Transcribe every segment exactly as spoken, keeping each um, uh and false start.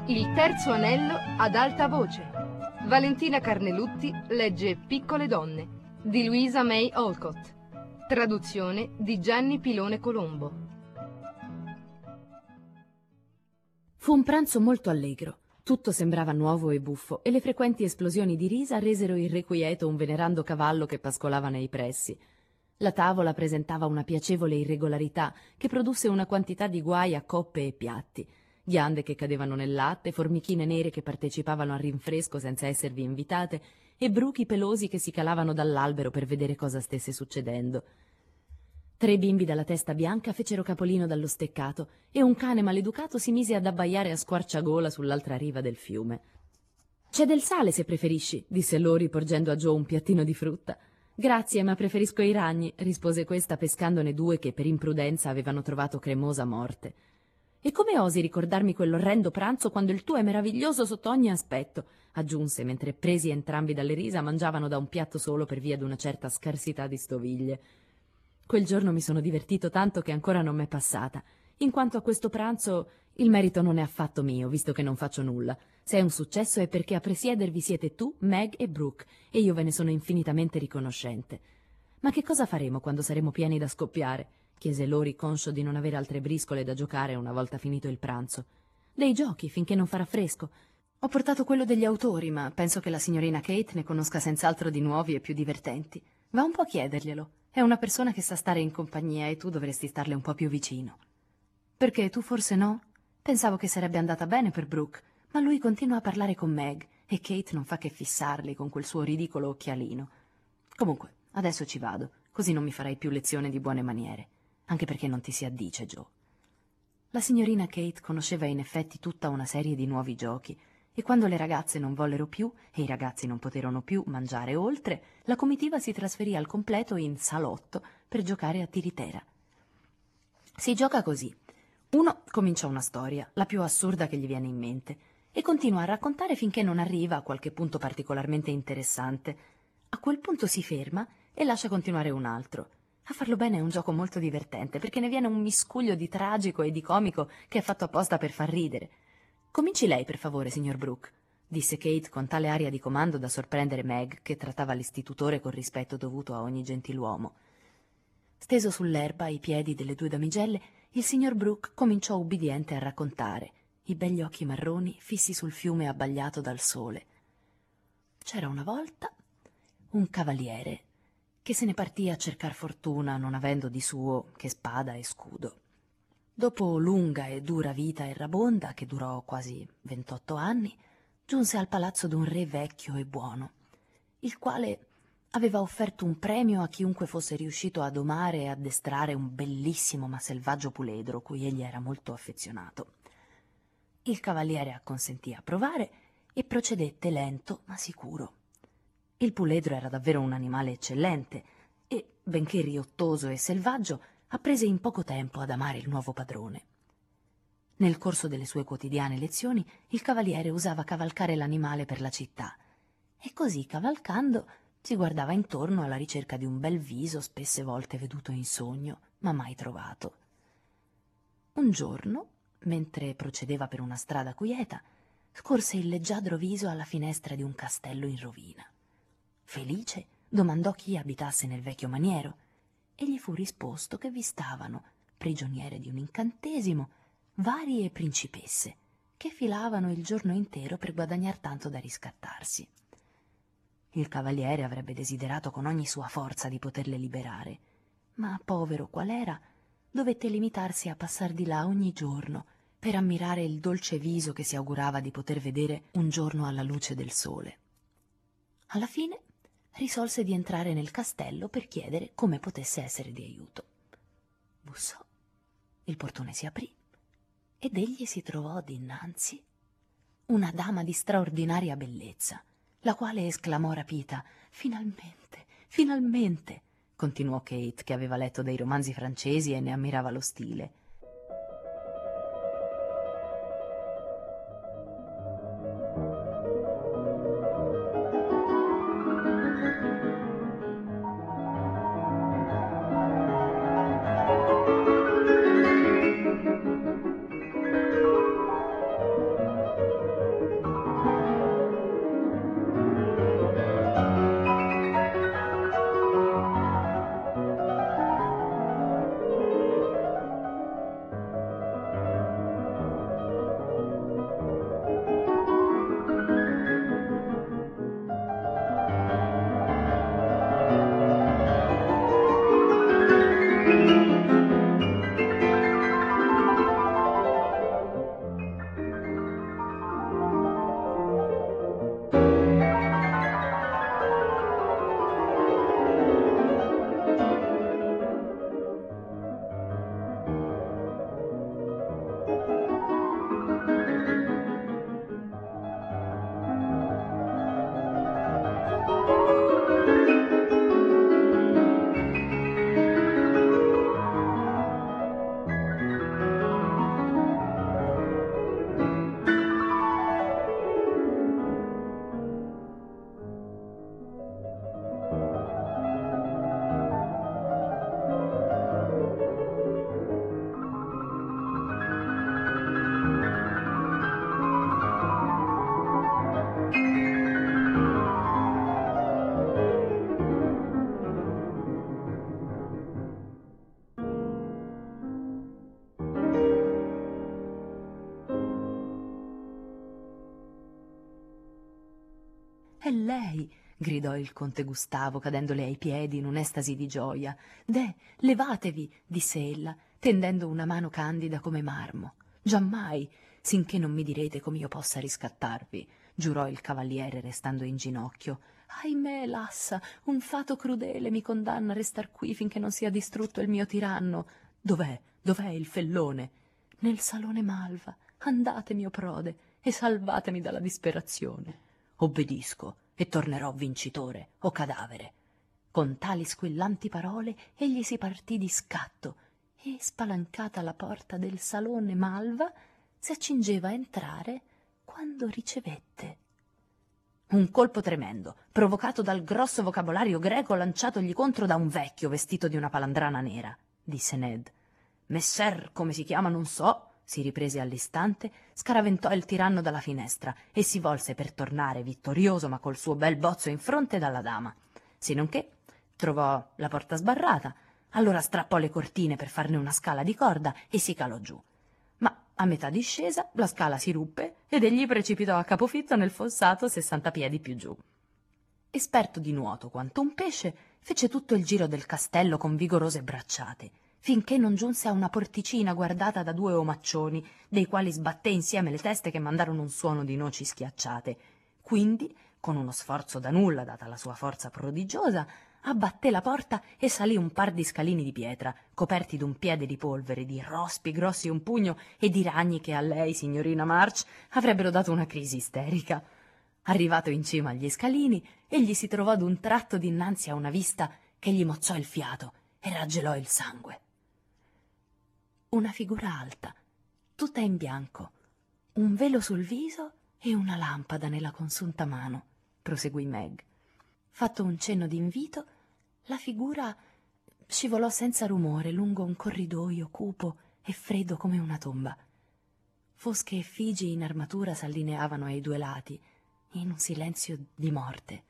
Il terzo anello ad alta voce. Valentina Carnelutti legge Piccole donne di Louisa May Alcott. Traduzione di Gianni Pilone Colombo. Fu un pranzo molto allegro. Tutto sembrava nuovo e buffo e le frequenti esplosioni di risa resero irrequieto un venerando cavallo che pascolava nei pressi. La tavola presentava una piacevole irregolarità che produsse una quantità di guai a coppe e piatti. Ghiande che cadevano nel latte, formichine nere che partecipavano al rinfresco senza esservi invitate e bruchi pelosi che si calavano dall'albero per vedere cosa stesse succedendo. Tre bimbi dalla testa bianca fecero capolino dallo steccato e un cane maleducato si mise ad abbaiare a squarciagola sull'altra riva del fiume. «C'è del sale se preferisci», disse Lori porgendo a Joe un piattino di frutta. «Grazie, ma preferisco i ragni», rispose questa pescandone due che per imprudenza avevano trovato cremosa morte. «E come osi ricordarmi quell'orrendo pranzo quando il tuo è meraviglioso sotto ogni aspetto», aggiunse mentre presi entrambi dalle risa mangiavano da un piatto solo per via d'una certa scarsità di stoviglie. «Quel giorno mi sono divertito tanto che ancora non m'è passata. In quanto a questo pranzo, il merito non è affatto mio, visto che non faccio nulla. Se è un successo è perché a presiedervi siete tu, Meg e Brooke, e io ve ne sono infinitamente riconoscente. Ma che cosa faremo quando saremo pieni da scoppiare?» chiese Lori, conscio di non avere altre briscole da giocare una volta finito il pranzo. «Dei giochi, finché non farà fresco. Ho portato quello degli autori, ma penso che la signorina Kate ne conosca senz'altro di nuovi e più divertenti. Va un po' a chiederglielo. È una persona che sa stare in compagnia e tu dovresti starle un po' più vicino». «Perché tu forse no?» «Pensavo che sarebbe andata bene per Brooke, ma lui continua a parlare con Meg e Kate non fa che fissarli con quel suo ridicolo occhialino. Comunque, adesso ci vado, così non mi farai più lezione di buone maniere. Anche perché non ti si addice, Joe». La signorina Kate conosceva in effetti tutta una serie di nuovi giochi, e quando le ragazze non vollero più e i ragazzi non poterono più mangiare oltre, la comitiva si trasferì al completo in salotto per giocare a tiritera. Si gioca così. Uno comincia una storia, la più assurda che gli viene in mente, e continua a raccontare finché non arriva a qualche punto particolarmente interessante. A quel punto si ferma e lascia continuare un altro. A farlo bene è un gioco molto divertente, perché ne viene un miscuglio di tragico e di comico che è fatto apposta per far ridere. «Cominci lei, per favore, signor Brooke», disse Kate con tale aria di comando da sorprendere Meg, che trattava l'istitutore col rispetto dovuto a ogni gentiluomo. Steso sull'erba ai piedi delle due damigelle, il signor Brooke cominciò ubbidiente a raccontare, i begli occhi marroni fissi sul fiume abbagliato dal sole. C'era una volta un cavaliere che se ne partì a cercar fortuna, non avendo di suo che spada e scudo. Dopo lunga e dura vita errabonda, che durò quasi ventotto anni, giunse al palazzo d'un re vecchio e buono, il quale aveva offerto un premio a chiunque fosse riuscito a domare e addestrare un bellissimo ma selvaggio puledro, cui egli era molto affezionato. Il cavaliere acconsentì a provare e procedette lento ma sicuro. Il puledro era davvero un animale eccellente e, benché riottoso e selvaggio, apprese in poco tempo ad amare il nuovo padrone. Nel corso delle sue quotidiane lezioni, il cavaliere usava cavalcare l'animale per la città e così, cavalcando, si guardava intorno alla ricerca di un bel viso spesse volte veduto in sogno, ma mai trovato. Un giorno, mentre procedeva per una strada quieta, scorse il leggiadro viso alla finestra di un castello in rovina. Felice, domandò chi abitasse nel vecchio maniero, e gli fu risposto che vi stavano, prigioniere di un incantesimo, varie principesse, che filavano il giorno intero per guadagnar tanto da riscattarsi. Il cavaliere avrebbe desiderato con ogni sua forza di poterle liberare, ma, povero qual era, dovette limitarsi a passar di là ogni giorno per ammirare il dolce viso che si augurava di poter vedere un giorno alla luce del sole. Alla fine risolse di entrare nel castello per chiedere come potesse essere di aiuto. Bussò, il portone si aprì ed egli si trovò dinanzi una dama di straordinaria bellezza, la quale esclamò rapita: «Finalmente, finalmente!» continuò Kate, che aveva letto dei romanzi francesi e ne ammirava lo stile. è lei!» gridò il conte Gustavo, cadendole ai piedi in un'estasi di gioia. «Deh, levatevi!» disse ella, tendendo una mano candida come marmo. «Giammai, sinché non mi direte come io possa riscattarvi», giurò il cavaliere restando in ginocchio. «Ahimè, lassa, un fato crudele mi condanna a restar qui finché non sia distrutto il mio tiranno. Dov'è, dov'è il fellone?» «Nel salone Malva. Andate, mio prode, e salvatemi dalla disperazione». «Obbedisco e tornerò vincitore o cadavere». Con tali squillanti parole egli si partì di scatto e, spalancata la porta del salone Malva, si accingeva a entrare quando ricevette un colpo tremendo, provocato dal grosso vocabolario greco lanciatogli contro da un vecchio vestito di una palandrana nera. Disse Ned. «Messer, come si chiama non so», si riprese all'istante, scaraventò il tiranno dalla finestra e si volse per tornare vittorioso ma col suo bel bozzo in fronte dalla dama. Senonché trovò la porta sbarrata, allora strappò le cortine per farne una scala di corda e si calò giù. Ma a metà discesa la scala si ruppe ed egli precipitò a capofitto nel fossato sessanta piedi più giù. Esperto di nuoto quanto un pesce, fece tutto il giro del castello con vigorose bracciate, finché non giunse a una porticina guardata da due omaccioni, dei quali sbatté insieme le teste che mandarono un suono di noci schiacciate. Quindi, con uno sforzo da nulla, data la sua forza prodigiosa, abbatté la porta e salì un par di scalini di pietra, coperti d'un piede di polvere, di rospi grossi un pugno e di ragni che a lei, signorina March, avrebbero dato una crisi isterica. Arrivato in cima agli scalini, egli si trovò d'un tratto dinanzi a una vista che gli mozzò il fiato e raggelò il sangue. Una figura alta, tutta in bianco, un velo sul viso e una lampada nella consunta mano, proseguì Meg. Fatto un cenno d'invito, la figura scivolò senza rumore lungo un corridoio cupo e freddo come una tomba. Fosche effigi in armatura s'allineavano ai due lati, in un silenzio di morte.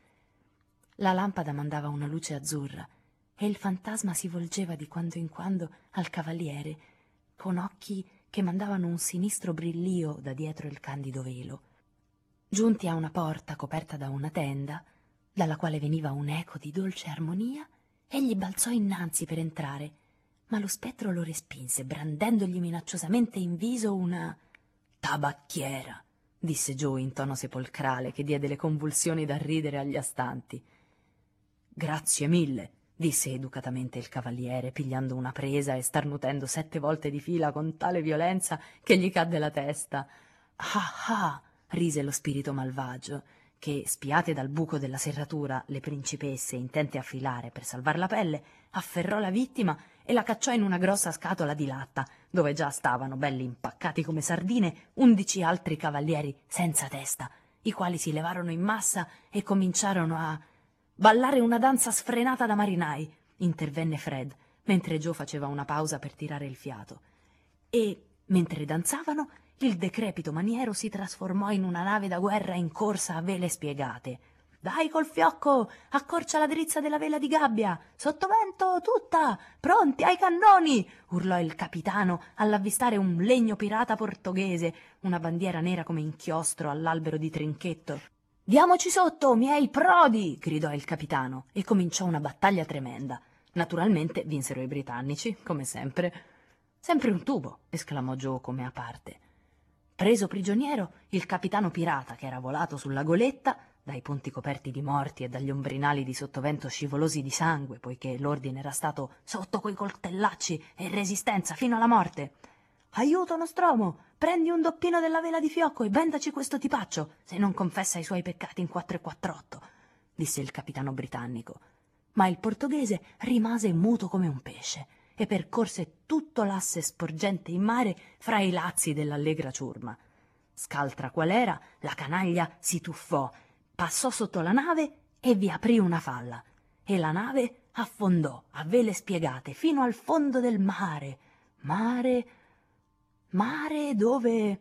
La lampada mandava una luce azzurra e il fantasma si volgeva di quando in quando al cavaliere, con occhi che mandavano un sinistro brillio da dietro il candido velo. Giunti a una porta coperta da una tenda, dalla quale veniva un eco di dolce armonia, egli balzò innanzi per entrare, ma lo spettro lo respinse, brandendogli minacciosamente in viso una tabacchiera, disse Joe in tono sepolcrale che diede le convulsioni da ridere agli astanti. Grazie mille, disse educatamente il cavaliere, pigliando una presa e starnutendo sette volte di fila con tale violenza che gli cadde la testa. Ah ah, rise lo spirito malvagio, che, spiate dal buco della serratura le principesse intente a filare per salvar la pelle, afferrò la vittima e la cacciò in una grossa scatola di latta, dove già stavano, belli impaccati come sardine, undici altri cavalieri senza testa, i quali si levarono in massa e cominciarono a ballare una danza sfrenata da marinai, intervenne Fred, mentre Joe faceva una pausa per tirare il fiato. E, mentre danzavano, il decrepito maniero si trasformò in una nave da guerra in corsa a vele spiegate. «Dai col fiocco! Accorcia la drizza della vela di gabbia! Sottovento tutta! Pronti ai cannoni!» urlò il capitano all'avvistare un legno pirata portoghese, una bandiera nera come inchiostro all'albero di trinchetto. «Diamoci sotto, miei prodi!» gridò il capitano e cominciò una battaglia tremenda. Naturalmente vinsero i britannici, come sempre. «Sempre un tubo!» esclamò Joe come a parte. Preso prigioniero, il capitano pirata, che era volato sulla goletta, dai ponti coperti di morti e dagli ombrinali di sottovento scivolosi di sangue, poiché l'ordine era stato sotto coi coltellacci e resistenza fino alla morte. «Aiuto, Nostromo! Prendi un doppino della vela di fiocco e bendaci questo tipaccio, se non confessa i suoi peccati in quattro e quattr'otto», disse il capitano britannico. Ma il portoghese rimase muto come un pesce e percorse tutto l'asse sporgente in mare fra i lazzi dell'allegra ciurma. Scaltra qual era, la canaglia si tuffò, passò sotto la nave e vi aprì una falla, e la nave affondò a vele spiegate fino al fondo del mare, mare, mare dove...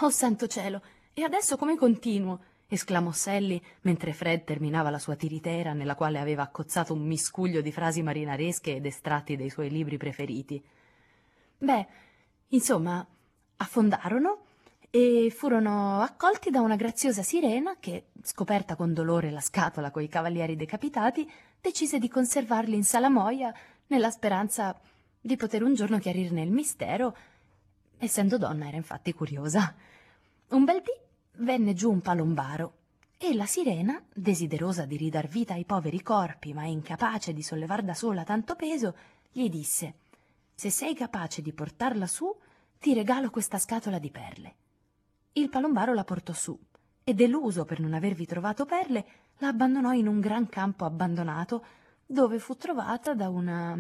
«Oh santo cielo, e adesso come continuo?» esclamò Sally mentre Fred terminava la sua tiritera nella quale aveva accozzato un miscuglio di frasi marinaresche ed estratti dei suoi libri preferiti. Beh, insomma, affondarono e furono accolti da una graziosa sirena che, scoperta con dolore la scatola coi cavalieri decapitati, decise di conservarli in salamoia nella speranza di poter un giorno chiarirne il mistero. Essendo donna era infatti curiosa. Un bel dì venne giù un palombaro e la sirena, desiderosa di ridar vita ai poveri corpi ma incapace di sollevar da sola tanto peso, gli disse: «Se sei capace di portarla su, ti regalo questa scatola di perle». Il palombaro la portò su e, deluso per non avervi trovato perle, la abbandonò in un gran campo abbandonato, dove fu trovata da una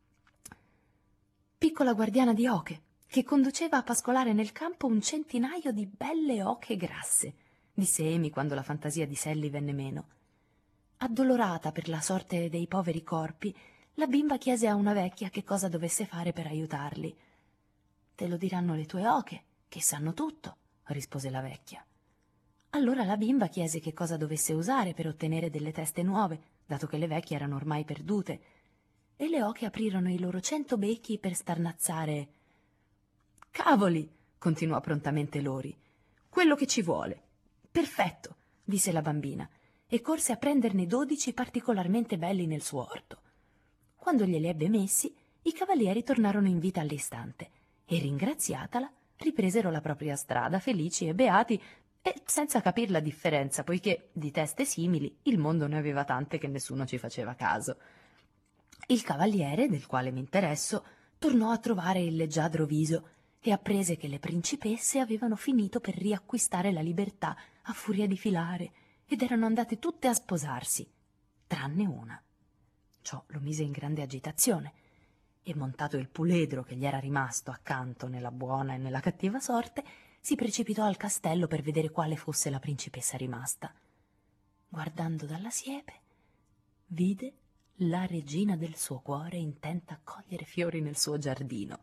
piccola guardiana di oche che conduceva a pascolare nel campo un centinaio di belle oche grasse, disse Amy quando la fantasia di Sally venne meno. Addolorata per la sorte dei poveri corpi, la bimba chiese a una vecchia che cosa dovesse fare per aiutarli. «Te lo diranno le tue oche, che sanno tutto», rispose la vecchia. Allora la bimba chiese che cosa dovesse usare per ottenere delle teste nuove, dato che le vecchie erano ormai perdute, e le oche aprirono i loro cento becchi per starnazzare. «Cavoli!» continuò prontamente Lori. «Quello che ci vuole!» «Perfetto!» disse la bambina, e corse a prenderne dodici particolarmente belli nel suo orto. Quando glieli ebbe messi, i cavalieri tornarono in vita all'istante e, ringraziatala, ripresero la propria strada, felici e beati, e senza capir la differenza, poiché di teste simili il mondo ne aveva tante che nessuno ci faceva caso. Il cavaliere, del quale mi interesso, tornò a trovare il leggiadro viso e apprese che le principesse avevano finito per riacquistare la libertà a furia di filare ed erano andate tutte a sposarsi, tranne una. Ciò lo mise in grande agitazione e, montato il puledro che gli era rimasto accanto nella buona e nella cattiva sorte, si precipitò al castello per vedere quale fosse la principessa rimasta. Guardando dalla siepe, vide la regina del suo cuore intenta a cogliere fiori nel suo giardino.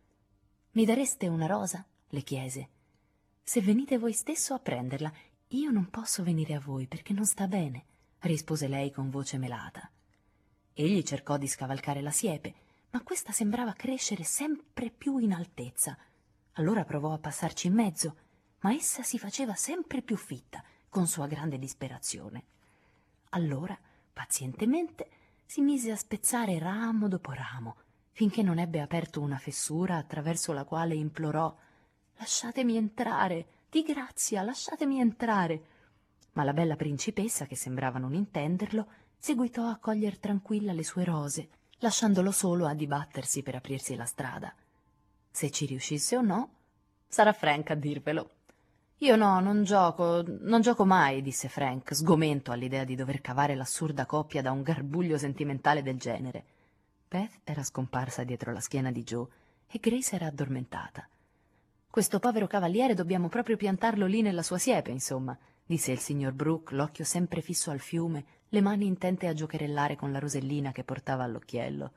«Mi dareste una rosa?» le chiese. «Se venite voi stesso a prenderla, io non posso venire a voi perché non sta bene», rispose lei con voce melata. Egli cercò di scavalcare la siepe, ma questa sembrava crescere sempre più in altezza. Allora provò a passarci in mezzo, ma essa si faceva sempre più fitta, con sua grande disperazione. Allora, pazientemente, si mise a spezzare ramo dopo ramo, finché non ebbe aperto una fessura attraverso la quale implorò: «Lasciatemi entrare, di grazia, lasciatemi entrare». Ma la bella principessa, che sembrava non intenderlo, seguitò a coglier tranquilla le sue rose, lasciandolo solo a dibattersi per aprirsi la strada. Se ci riuscisse o no, sarà Frank a dirvelo. «Io no, non gioco, non gioco mai», disse Frank, sgomento all'idea di dover cavare l'assurda coppia da un garbuglio sentimentale del genere. Beth era scomparsa dietro la schiena di Joe e Grace era addormentata. «Questo povero cavaliere dobbiamo proprio piantarlo lì nella sua siepe, insomma», disse il signor Brooke, l'occhio sempre fisso al fiume, le mani intente a giocherellare con la rosellina che portava all'occhiello.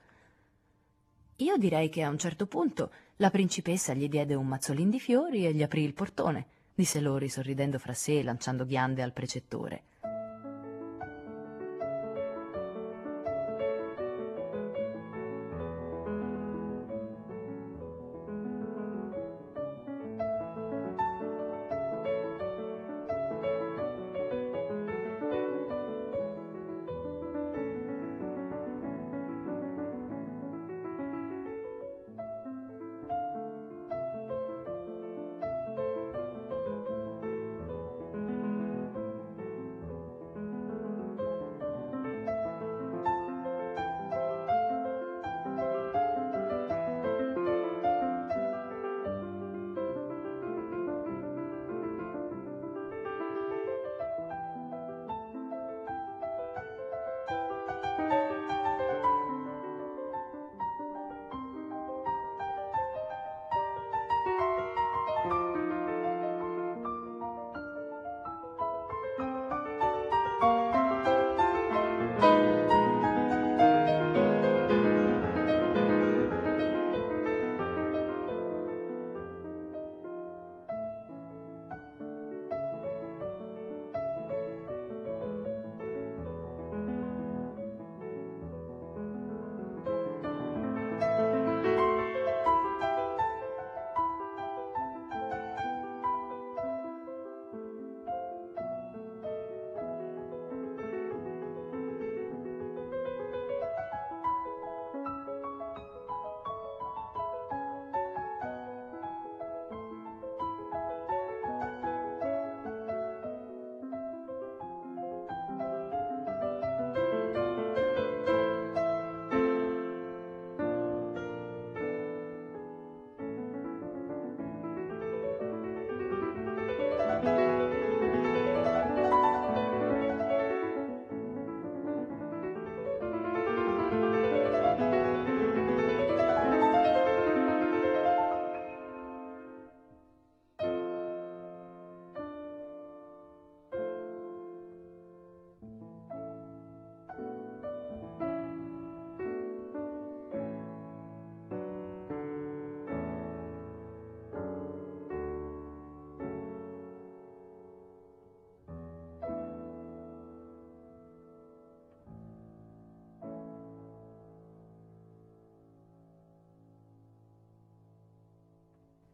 «Io direi che a un certo punto la principessa gli diede un mazzolin di fiori e gli aprì il portone», disse Lori sorridendo fra sé e lanciando ghiande al precettore.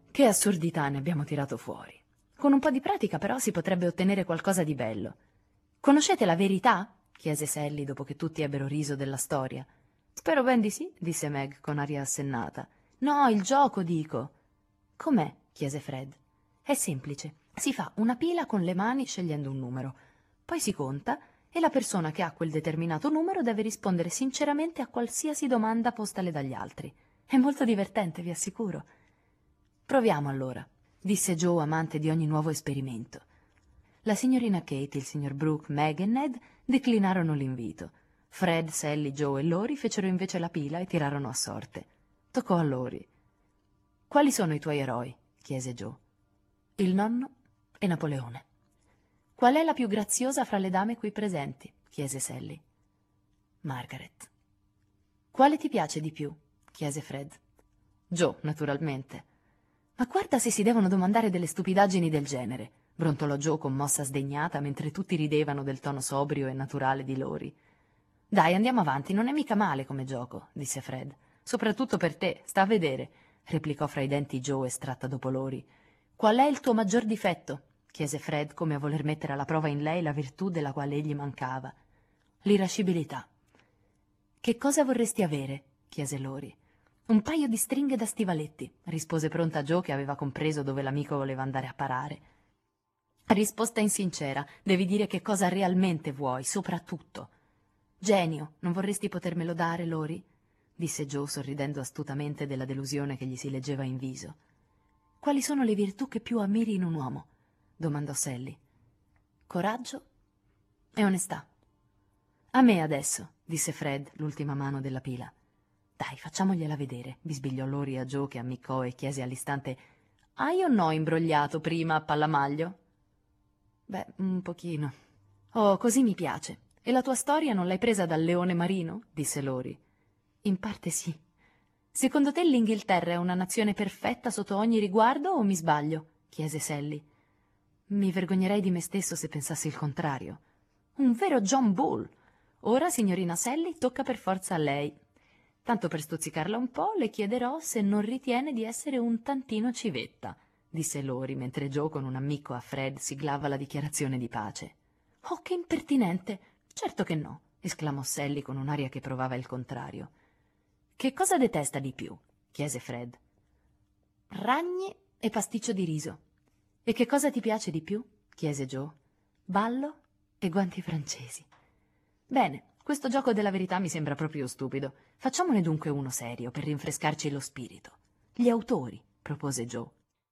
Che assurdità ne abbiamo tirato fuori. Con un po' di pratica però si potrebbe ottenere qualcosa di bello. Conoscete la verità? Chiese Sally dopo che tutti ebbero riso della storia. Spero ben di sì, disse Meg con aria assennata. No, il gioco, dico. Com'è? Chiese Fred. È semplice. Si fa una pila con le mani scegliendo un numero. Poi si conta e la persona che ha quel determinato numero deve rispondere sinceramente a qualsiasi domanda postale dagli altri. È molto divertente, vi assicuro. Proviamo allora, disse Joe, amante di ogni nuovo esperimento. La signorina Kate, il signor Brooke, Meg e Ned declinarono l'invito. Fred, Sally, Joe e Lori fecero invece la pila e tirarono a sorte. Toccò a Lori. «Quali sono i tuoi eroi?» chiese Joe. «Il nonno e Napoleone». «Qual è la più graziosa fra le dame qui presenti?» chiese Sally. «Margaret». «Quale ti piace di più?» chiese Fred. «Joe, naturalmente». «Ma guarda se si devono domandare delle stupidaggini del genere», brontolò Joe con mossa sdegnata mentre tutti ridevano del tono sobrio e naturale di Lori. «Dai, andiamo avanti, non è mica male come gioco», disse Fred. «Soprattutto per te, sta a vedere», replicò fra i denti Joe estratta dopo Lori. «Qual è il tuo maggior difetto?» chiese Fred, come a voler mettere alla prova in lei la virtù della quale egli mancava. «L'irascibilità». «Che cosa vorresti avere?» chiese Lori. «Un paio di stringhe da stivaletti», rispose pronta Joe, che aveva compreso dove l'amico voleva andare a parare. «Risposta insincera, devi dire che cosa realmente vuoi, soprattutto». «Genio, non vorresti potermelo dare, Lori?» disse Joe, sorridendo astutamente della delusione che gli si leggeva in viso. «Quali sono le virtù che più ammiri in un uomo?» domandò Sally. «Coraggio e onestà». «A me adesso», disse Fred, l'ultima mano della pila. «Dai, facciamogliela vedere», bisbigliò Lori a Joe, che ammiccò e chiese all'istante: «Hai o no imbrogliato prima a Pallamaglio?» «Beh, un pochino». «Oh, così mi piace. E la tua storia non l'hai presa dal leone marino?» disse Lori. «In parte sì». «Secondo te l'Inghilterra è una nazione perfetta sotto ogni riguardo o mi sbaglio?» chiese Sally. «Mi vergognerei di me stesso se pensassi il contrario». «Un vero John Bull. Ora, signorina Sally, tocca per forza a lei. Tanto per stuzzicarla un po', le chiederò se non ritiene di essere un tantino civetta», disse Lori, mentre Joe con un ammicco a Fred siglava la dichiarazione di pace. «Oh, che impertinente! Certo che no», esclamò Sally con un'aria che provava il contrario. «Che cosa detesta di più?» chiese Fred. «Ragni e pasticcio di riso». «E che cosa ti piace di più?» chiese Joe. «Ballo e guanti francesi». «Bene, questo gioco della verità mi sembra proprio stupido. Facciamone dunque uno serio per rinfrescarci lo spirito. Gli autori», propose Joe.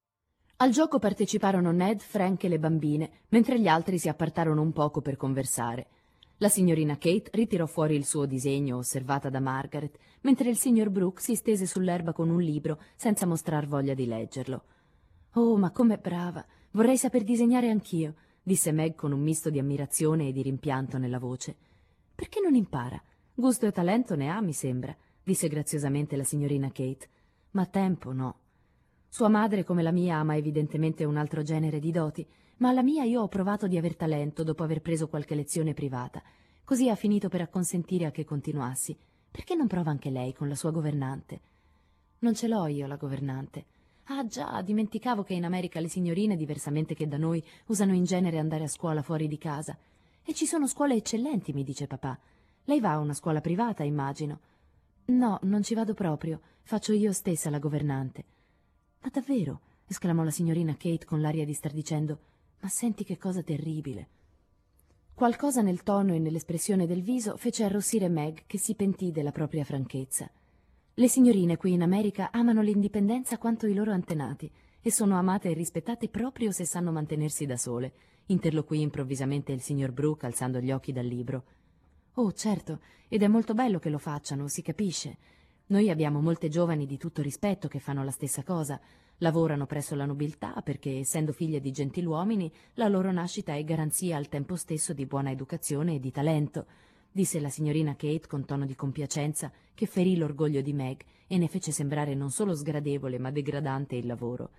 Al gioco parteciparono Ned, Frank e le bambine, mentre gli altri si appartarono un poco per conversare. La signorina Kate ritirò fuori il suo disegno, osservata da Margaret, mentre il signor Brooke si stese sull'erba con un libro, senza mostrar voglia di leggerlo. «Oh, ma com'è brava! Vorrei saper disegnare anch'io», disse Meg con un misto di ammirazione e di rimpianto nella voce. «Perché non impara? Gusto e talento ne ha, mi sembra», disse graziosamente la signorina Kate. «Ma tempo no. Sua madre, come la mia, ama evidentemente un altro genere di doti, ma alla mia io ho provato di aver talento dopo aver preso qualche lezione privata. Così ha finito per acconsentire a che continuassi. Perché non prova anche lei con la sua governante?» «Non ce l'ho io, la governante». «Ah già, dimenticavo che in America le signorine, diversamente che da noi, usano in genere andare a scuola fuori di casa. E ci sono scuole eccellenti, mi dice papà. Lei va a una scuola privata, immagino?» «No, non ci vado proprio. Faccio io stessa la governante». «Ma davvero?» esclamò la signorina Kate con l'aria di star dicendo: «Ma senti che cosa terribile». Qualcosa nel tono e nell'espressione del viso fece arrossire Meg, che si pentì della propria franchezza. Le signorine qui in America amano l'indipendenza quanto i loro antenati e sono amate e rispettate proprio se sanno mantenersi da sole, interloquì improvvisamente il signor Brooke alzando gli occhi dal libro. «Oh, certo, ed è molto bello che lo facciano, si capisce. Noi abbiamo molte giovani di tutto rispetto che fanno la stessa cosa. Lavorano presso la nobiltà perché, essendo figlie di gentiluomini, la loro nascita è garanzia al tempo stesso di buona educazione e di talento», disse la signorina Kate con tono di compiacenza che ferì l'orgoglio di Meg e ne fece sembrare non solo sgradevole ma degradante il lavoro.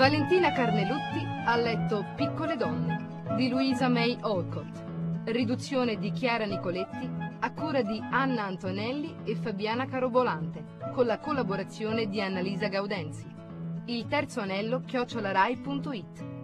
Valentina Carnelutti ha letto Piccole donne di Louisa May Alcott. Riduzione di Chiara Nicoletti a cura di Anna Antonelli e Fabiana Carobolante, con la collaborazione di Annalisa Gaudenzi. Il terzo anello chiocciolarai punto it.